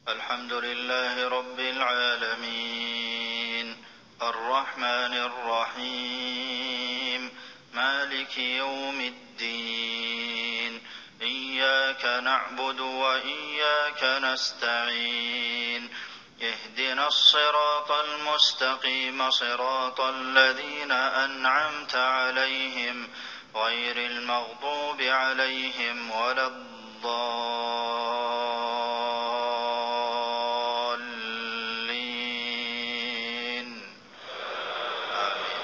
الحمد لله رب العالمين الرحمن الرحيم مالك يوم الدين إياك نعبد وإياك نستعين اهدنا الصراط المستقيم صراط الذين أنعمت عليهم غير المغضوب عليهم ولا الضالين آمين.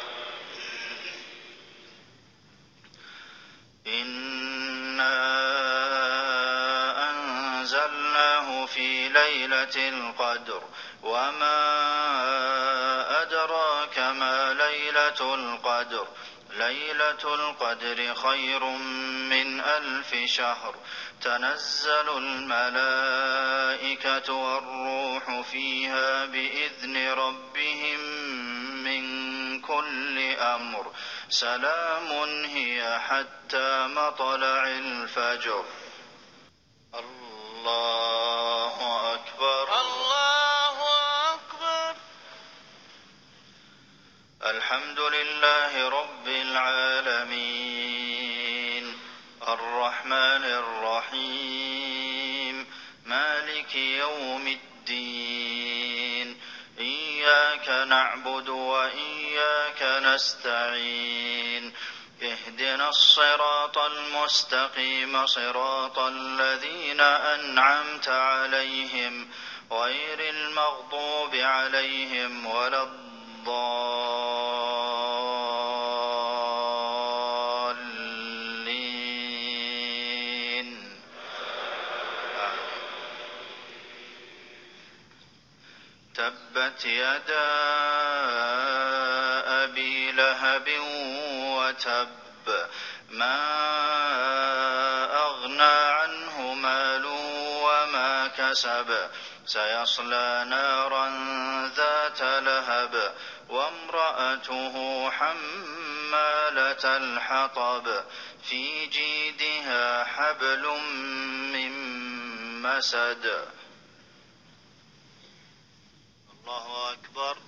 إنا أنزلناه في ليلة القدر وما أدراك ما ليلة القدر ليلة القدر خير من 1000 شهر تنزل الملائكة والروح فيها بإذن ربهم من كل أمر سلام هي حتى مطلع الفجر. الله أكبر الله أكبر. الحمد لله رب العالمين الرحمن الرحيم مالك يوم الدين إياك نعبد وإياك نستعين اهدنا الصراط المستقيم صراط الذين أنعمت عليهم غير المغضوب عليهم ولا الضالين. تبت يدا أبي لهب وتب ما أغنى عنه مال وما كسب سيصلى نارا ذات لهب وامرأته حمالة الحطب في جيدها حبل من مسد. الله أكبر.